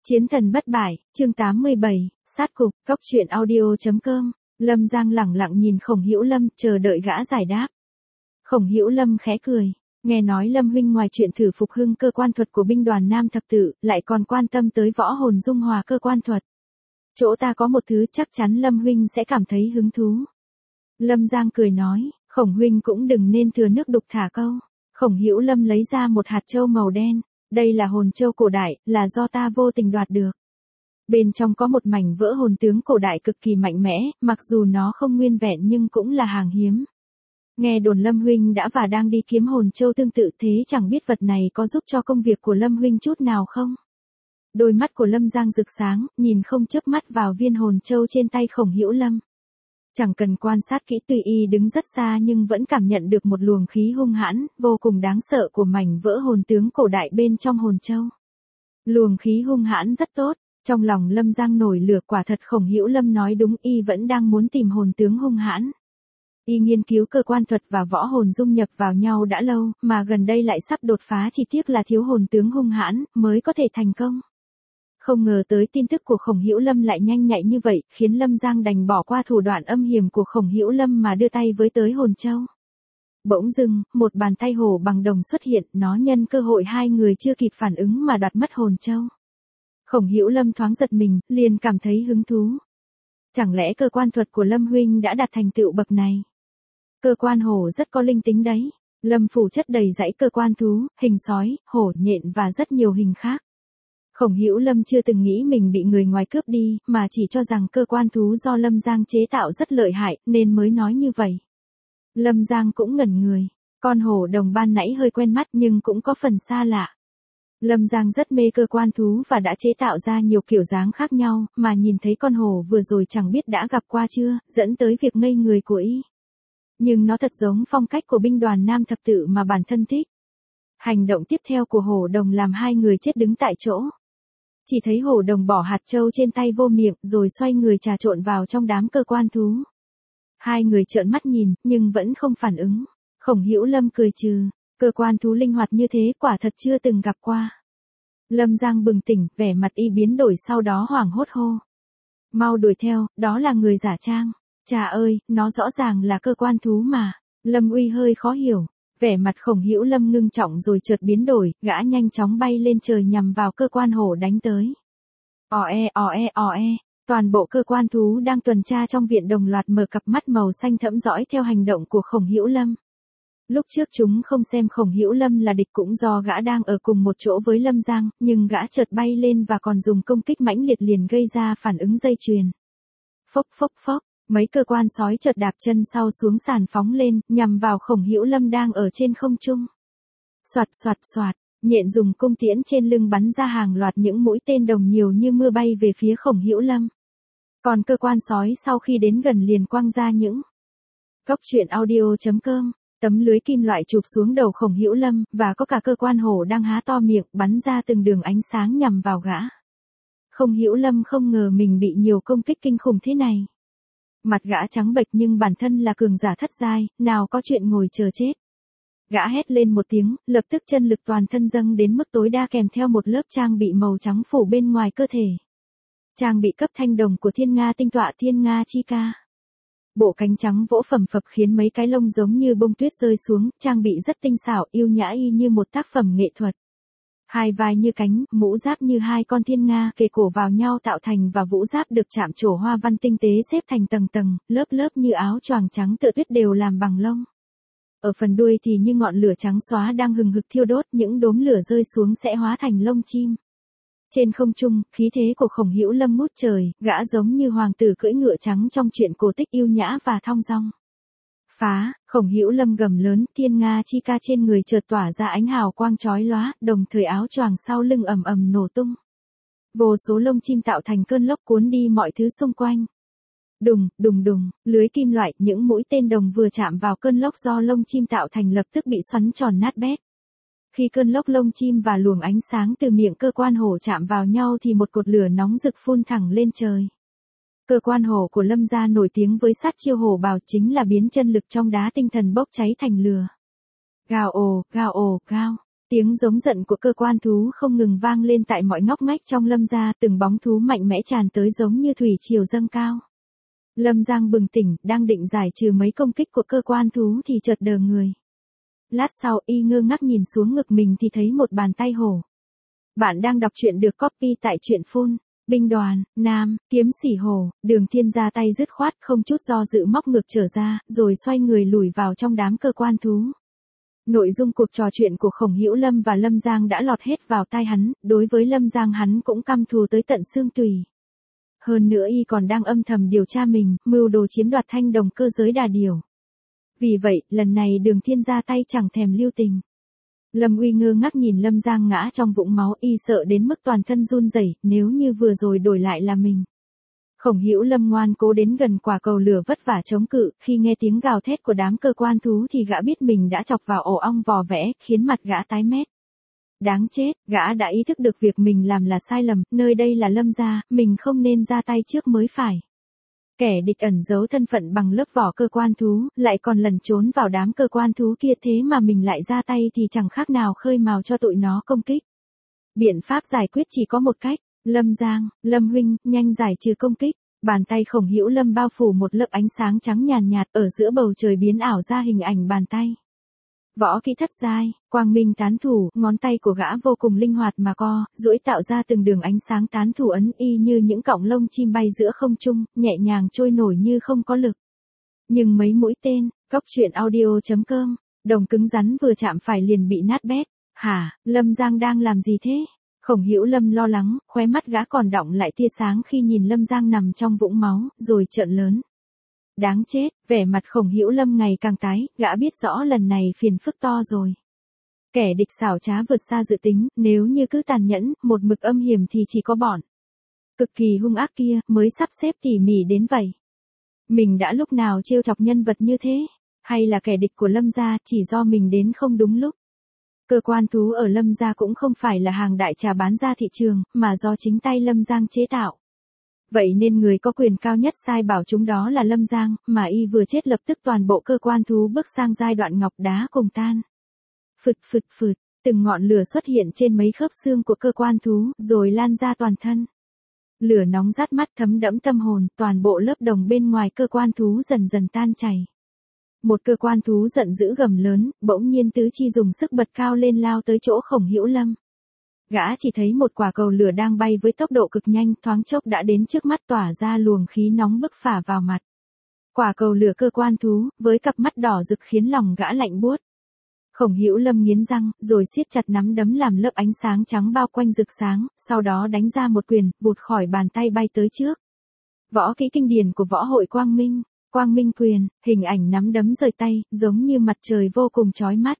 Chiến thần bất bại, chương 87, sát cục, cốc truyện audio.com. Lâm Giang lẳng lặng nhìn Khổng Hữu Lâm, chờ đợi gã giải đáp. Khổng Hữu Lâm khẽ cười, nghe nói Lâm huynh ngoài chuyện thử phục hưng cơ quan thuật của binh đoàn Nam thập tự, lại còn quan tâm tới võ hồn dung hòa cơ quan thuật. Chỗ ta có một thứ chắc chắn Lâm huynh sẽ cảm thấy hứng thú. Lâm Giang cười nói, Khổng huynh cũng đừng nên thừa nước đục thả câu. Khổng Hữu Lâm lấy ra một hạt châu màu đen. Đây là hồn châu cổ đại, là do ta vô tình đoạt được. Bên trong có một mảnh vỡ hồn tướng cổ đại cực kỳ mạnh mẽ, mặc dù nó không nguyên vẹn nhưng cũng là hàng hiếm. Nghe đồn Lâm huynh đã và đang đi kiếm hồn châu tương tự, thế chẳng biết vật này có giúp cho công việc của Lâm huynh chút nào không? Đôi mắt của Lâm Giang rực sáng, nhìn không chớp mắt vào viên hồn châu trên tay Khổng Hữu Lâm. Chẳng cần quan sát kỹ, tùy y đứng rất xa nhưng vẫn cảm nhận được một luồng khí hung hãn, vô cùng đáng sợ của mảnh vỡ hồn tướng cổ đại bên trong hồn châu. Luồng khí hung hãn rất tốt, trong lòng Lâm Giang nổi lửa, quả thật Khổng Hữu Lâm nói đúng, y vẫn đang muốn tìm hồn tướng hung hãn. Y nghiên cứu cơ quan thuật và võ hồn dung nhập vào nhau đã lâu, mà gần đây lại sắp đột phá, chỉ tiếc là thiếu hồn tướng hung hãn, mới có thể thành công. Không ngờ tới tin tức của Khổng Hữu Lâm lại nhanh nhạy như vậy, khiến Lâm Giang đành bỏ qua thủ đoạn âm hiểm của Khổng Hữu Lâm mà đưa tay với tới hồn châu. Bỗng dưng, một bàn tay hổ bằng đồng xuất hiện, nó nhân cơ hội hai người chưa kịp phản ứng mà đoạt mất hồn châu. Khổng Hữu Lâm thoáng giật mình, liền cảm thấy hứng thú. Chẳng lẽ cơ quan thuật của Lâm huynh đã đạt thành tựu bậc này? Cơ quan hổ rất có linh tính đấy. Lâm phủ chất đầy dãy cơ quan thú, hình sói, hổ, nhện và rất nhiều hình khác. Khổng Hữu Lâm chưa từng nghĩ mình bị người ngoài cướp đi, mà chỉ cho rằng cơ quan thú do Lâm Giang chế tạo rất lợi hại, nên mới nói như vậy. Lâm Giang cũng ngẩn người, con hổ đồng ban nãy hơi quen mắt nhưng cũng có phần xa lạ. Lâm Giang rất mê cơ quan thú và đã chế tạo ra nhiều kiểu dáng khác nhau, mà nhìn thấy con hổ vừa rồi chẳng biết đã gặp qua chưa, dẫn tới việc ngây người của y. Nhưng nó thật giống phong cách của binh đoàn Nam thập tự mà bản thân thích. Hành động tiếp theo của hổ đồng làm hai người chết đứng tại chỗ. Chỉ thấy hổ đồng bỏ hạt châu trên tay vô miệng rồi xoay người trà trộn vào trong đám cơ quan thú. Hai người trợn mắt nhìn, nhưng vẫn không phản ứng. Khổng Hữu Lâm cười trừ, cơ quan thú linh hoạt như thế quả thật chưa từng gặp qua. Lâm Giang bừng tỉnh, vẻ mặt y biến đổi, sau đó hoảng hốt hô. Mau đuổi theo, đó là người giả trang. Chà ơi, nó rõ ràng là cơ quan thú mà. Lâm Uy hơi khó hiểu. Vẻ mặt Khổng Hữu Lâm ngưng trọng rồi chợt biến đổi, gã nhanh chóng bay lên trời nhằm vào cơ quan hổ đánh tới. Toàn bộ cơ quan thú đang tuần tra trong viện đồng loạt mở cặp mắt màu xanh thẫm dõi theo hành động của Khổng Hữu Lâm. Lúc trước chúng không xem Khổng Hữu Lâm là địch cũng do gã đang ở cùng một chỗ với Lâm Giang, nhưng gã chợt bay lên và còn dùng công kích mãnh liệt liền gây ra phản ứng dây chuyền. Phốc phốc phốc. Mấy cơ quan sói chợt đạp chân sau xuống sàn phóng lên, nhằm vào Khổng Hữu Lâm đang ở trên không trung. Soạt soạt soạt, nhện dùng cung tiễn trên lưng bắn ra hàng loạt những mũi tên đồng nhiều như mưa bay về phía Khổng Hữu Lâm. Còn cơ quan sói sau khi đến gần liền quăng ra những cốc truyện audio.com, tấm lưới kim loại chụp xuống đầu Khổng Hữu Lâm, và có cả cơ quan hổ đang há to miệng bắn ra từng đường ánh sáng nhằm vào gã. Khổng Hữu Lâm không ngờ mình bị nhiều công kích kinh khủng thế này. Mặt gã trắng bệch nhưng bản thân là cường giả thất giai, nào có chuyện ngồi chờ chết. Gã hét lên một tiếng, lập tức chân lực toàn thân dâng đến mức tối đa kèm theo một lớp trang bị màu trắng phủ bên ngoài cơ thể. Trang bị cấp thanh đồng của Thiên Nga tinh tọa Thiên Nga chi ca. Bộ cánh trắng vỗ phầm phập khiến mấy cái lông giống như bông tuyết rơi xuống, trang bị rất tinh xảo, yêu nhã y như một tác phẩm nghệ thuật. Hai vai như cánh, mũ giáp như hai con thiên nga kề cổ vào nhau tạo thành, và vũ giáp được chạm trổ hoa văn tinh tế xếp thành tầng tầng, lớp lớp như áo choàng trắng tựa tuyết đều làm bằng lông. Ở phần đuôi thì như ngọn lửa trắng xóa đang hừng hực thiêu đốt, những đốm lửa rơi xuống sẽ hóa thành lông chim. Trên không trung, khí thế của Khổng Hữu Lâm ngút trời, gã giống như hoàng tử cưỡi ngựa trắng trong truyện cổ tích, yêu nhã và thong dong. Phá, Khổng Hữu Lâm gầm lớn, Thiên Nga chi ca trên người chợt tỏa ra ánh hào quang chói lóa, đồng thời áo choàng sau lưng ầm ầm nổ tung. Vô số lông chim tạo thành cơn lốc cuốn đi mọi thứ xung quanh. Đùng, đùng đùng, lưới kim loại, những mũi tên đồng vừa chạm vào cơn lốc do lông chim tạo thành lập tức bị xoắn tròn nát bét. Khi cơn lốc lông chim và luồng ánh sáng từ miệng cơ quan hổ chạm vào nhau thì một cột lửa nóng rực phun thẳng lên trời. Cơ quan hổ của Lâm gia nổi tiếng với sát chiêu hổ bào, chính là biến chân lực trong đá tinh thần bốc cháy thành lửa. Gào ồ, gào ồ, gào. Tiếng giống giận của cơ quan thú không ngừng vang lên tại mọi ngóc ngách trong Lâm gia, từng bóng thú mạnh mẽ tràn tới giống như thủy triều dâng cao. Lâm Giang bừng tỉnh, đang định giải trừ mấy công kích của cơ quan thú thì chợt đờ người. Lát sau y ngơ ngác nhìn xuống ngực mình thì thấy một bàn tay hổ. Bạn đang đọc truyện được copy tại truyện phun. Binh đoàn, nam, kiếm sỉ hổ, Đường Thiên ra tay dứt khoát không chút do dự móc ngược trở ra, rồi xoay người lùi vào trong đám cơ quan thú. Nội dung cuộc trò chuyện của Khổng Hữu Lâm và Lâm Giang đã lọt hết vào tai hắn, đối với Lâm Giang hắn cũng căm thù tới tận xương tủy. Hơn nữa y còn đang âm thầm điều tra mình, mưu đồ chiếm đoạt thanh đồng cơ giới đà điểu. Vì vậy, lần này Đường Thiên ra tay chẳng thèm lưu tình. Lâm Uy ngơ ngác nhìn Lâm Giang ngã trong vũng máu, y sợ đến mức toàn thân run rẩy, nếu như vừa rồi đổi lại là mình. Khổng Hữu Lâm ngoan cố đến gần quả cầu lửa vất vả chống cự, khi nghe tiếng gào thét của đám cơ quan thú thì gã biết mình đã chọc vào ổ ong vò vẽ, khiến mặt gã tái mét. Đáng chết, gã đã ý thức được việc mình làm là sai lầm, nơi đây là Lâm gia, mình không nên ra tay trước mới phải. Kẻ địch ẩn giấu thân phận bằng lớp vỏ cơ quan thú, lại còn lẩn trốn vào đám cơ quan thú kia, thế mà mình lại ra tay thì chẳng khác nào khơi mào cho tụi nó công kích. Biện pháp giải quyết chỉ có một cách, Lâm Giang, Lâm huynh, nhanh giải trừ công kích. Bàn tay Khổng Hữu Lâm bao phủ một lớp ánh sáng trắng nhàn nhạt, ở giữa bầu trời biến ảo ra hình ảnh bàn tay. Võ kỹ thất giai, quang minh tán thủ, ngón tay của gã vô cùng linh hoạt mà co, duỗi tạo ra từng đường ánh sáng tán thủ ấn y như những cọng lông chim bay giữa không trung, nhẹ nhàng trôi nổi như không có lực. Nhưng mấy mũi tên, cóc truyện audio.com, đồng cứng rắn vừa chạm phải liền bị nát bét. Hả, Lâm Giang đang làm gì thế? Khổng Hữu Lâm lo lắng, khóe mắt gã còn đọng lại tia sáng khi nhìn Lâm Giang nằm trong vũng máu, rồi trợn lớn. Đáng chết, vẻ mặt Khổng Hữu Lâm ngày càng tái, gã biết rõ lần này phiền phức to rồi. Kẻ địch xảo trá vượt xa dự tính, nếu như cứ tàn nhẫn, một mực âm hiểm thì chỉ có bọn cực kỳ hung ác kia mới sắp xếp tỉ mỉ đến vậy. Mình đã lúc nào trêu chọc nhân vật như thế? Hay là kẻ địch của Lâm gia chỉ do mình đến không đúng lúc? Cơ quan thú ở Lâm gia cũng không phải là hàng đại trà bán ra thị trường, mà do chính tay Lâm Giang chế tạo. Vậy nên người có quyền cao nhất sai bảo chúng đó là Lâm Giang, mà y vừa chết lập tức toàn bộ cơ quan thú bước sang giai đoạn ngọc đá cùng tan. Phụt phụt phụt, từng ngọn lửa xuất hiện trên mấy khớp xương của cơ quan thú, rồi lan ra toàn thân. Lửa nóng rát mắt thấm đẫm tâm hồn, toàn bộ lớp đồng bên ngoài cơ quan thú dần dần tan chảy. Một cơ quan thú giận dữ gầm lớn, bỗng nhiên tứ chi dùng sức bật cao lên lao tới chỗ Khổng Hữu Lâm. Gã chỉ thấy một quả cầu lửa đang bay với tốc độ cực nhanh, thoáng chốc đã đến trước mắt tỏa ra luồng khí nóng bức phả vào mặt. Quả cầu lửa cơ quan thú, với cặp mắt đỏ rực khiến lòng gã lạnh buốt. Khổng Hữu Lâm nghiến răng, rồi siết chặt nắm đấm làm lớp ánh sáng trắng bao quanh rực sáng, sau đó đánh ra một quyền, vụt khỏi bàn tay bay tới trước. Võ kỹ kinh điển của võ hội Quang Minh quyền, hình ảnh nắm đấm rời tay, giống như mặt trời vô cùng chói mắt.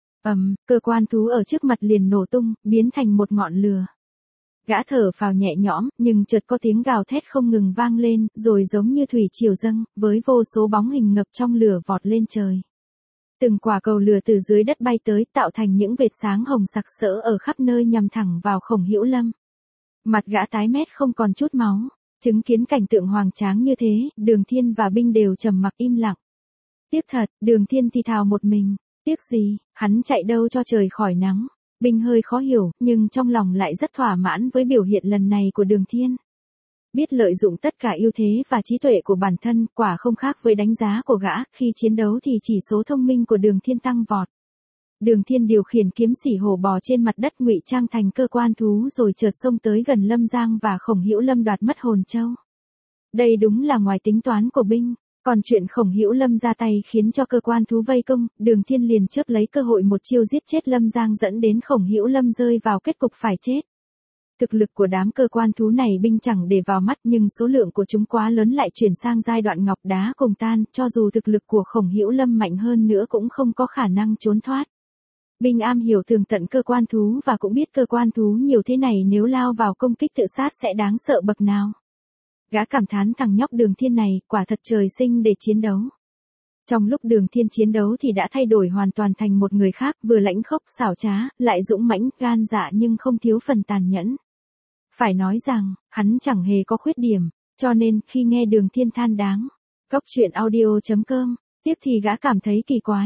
Cơ quan thú ở trước mặt liền nổ tung, biến thành một ngọn lửa. Gã thở phào nhẹ nhõm, nhưng chợt có tiếng gào thét không ngừng vang lên, rồi giống như thủy triều dâng, với vô số bóng hình ngập trong lửa vọt lên trời. Từng quả cầu lửa từ dưới đất bay tới, tạo thành những vệt sáng hồng sặc sỡ ở khắp nơi nhằm thẳng vào Khổng Hữu Lâm. Mặt gã tái mét không còn chút máu. Chứng kiến cảnh tượng hoành tráng như thế, Đường Thiên và binh đều trầm mặc im lặng. Tiếc thật, Đường Thiên thì thào một mình. Tiếc gì, hắn chạy đâu cho trời khỏi nắng. Binh hơi khó hiểu, nhưng trong lòng lại rất thỏa mãn với biểu hiện lần này của Đường Thiên. Biết lợi dụng tất cả ưu thế và trí tuệ của bản thân, quả không khác với đánh giá của gã, khi chiến đấu thì chỉ số thông minh của Đường Thiên tăng vọt. Đường Thiên điều khiển kiếm sỉ hổ bò trên mặt đất ngụy trang thành cơ quan thú rồi chợt xông tới gần Lâm Giang và Khổng Hữu Lâm đoạt mất hồn châu. Đây đúng là ngoài tính toán của binh, còn chuyện Khổng Hữu Lâm ra tay khiến cho cơ quan thú vây công, Đường Thiên liền chớp lấy cơ hội một chiêu giết chết Lâm Giang dẫn đến Khổng Hữu Lâm rơi vào kết cục phải chết. Thực lực của đám cơ quan thú này binh chẳng để vào mắt, nhưng số lượng của chúng quá lớn lại chuyển sang giai đoạn ngọc đá cùng tan, cho dù thực lực của Khổng Hữu Lâm mạnh hơn nữa cũng không có khả năng trốn thoát. Binh am hiểu tường tận cơ quan thú và cũng biết cơ quan thú nhiều thế này nếu lao vào công kích tự sát sẽ đáng sợ bậc nào. Gã cảm thán thằng nhóc Đường Thiên này, quả thật trời sinh để chiến đấu. Trong lúc Đường Thiên chiến đấu thì đã thay đổi hoàn toàn thành một người khác, vừa lãnh khốc xảo trá, lại dũng mãnh, gan dạ nhưng không thiếu phần tàn nhẫn. Phải nói rằng, hắn chẳng hề có khuyết điểm, cho nên khi nghe Đường Thiên than đáng, cóc truyện audio.com, tiếc thì gã cảm thấy kỳ quái.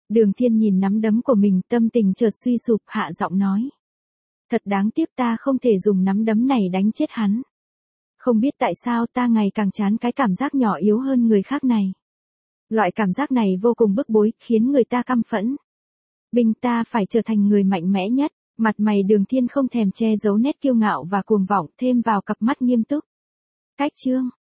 Đường Thiên nhìn nắm đấm của mình, tâm tình chợt suy sụp, hạ giọng nói. Thật đáng tiếc, ta không thể dùng nắm đấm này đánh chết hắn. Không biết tại sao ta ngày càng chán cái cảm giác nhỏ yếu hơn người khác này. Loại cảm giác này vô cùng bức bối, khiến người ta căm phẫn. Binh, ta phải trở thành người mạnh mẽ nhất. Mặt mày Đường Thiên không thèm che giấu nét kiêu ngạo và cuồng vọng, thêm vào cặp mắt nghiêm túc. Cách chương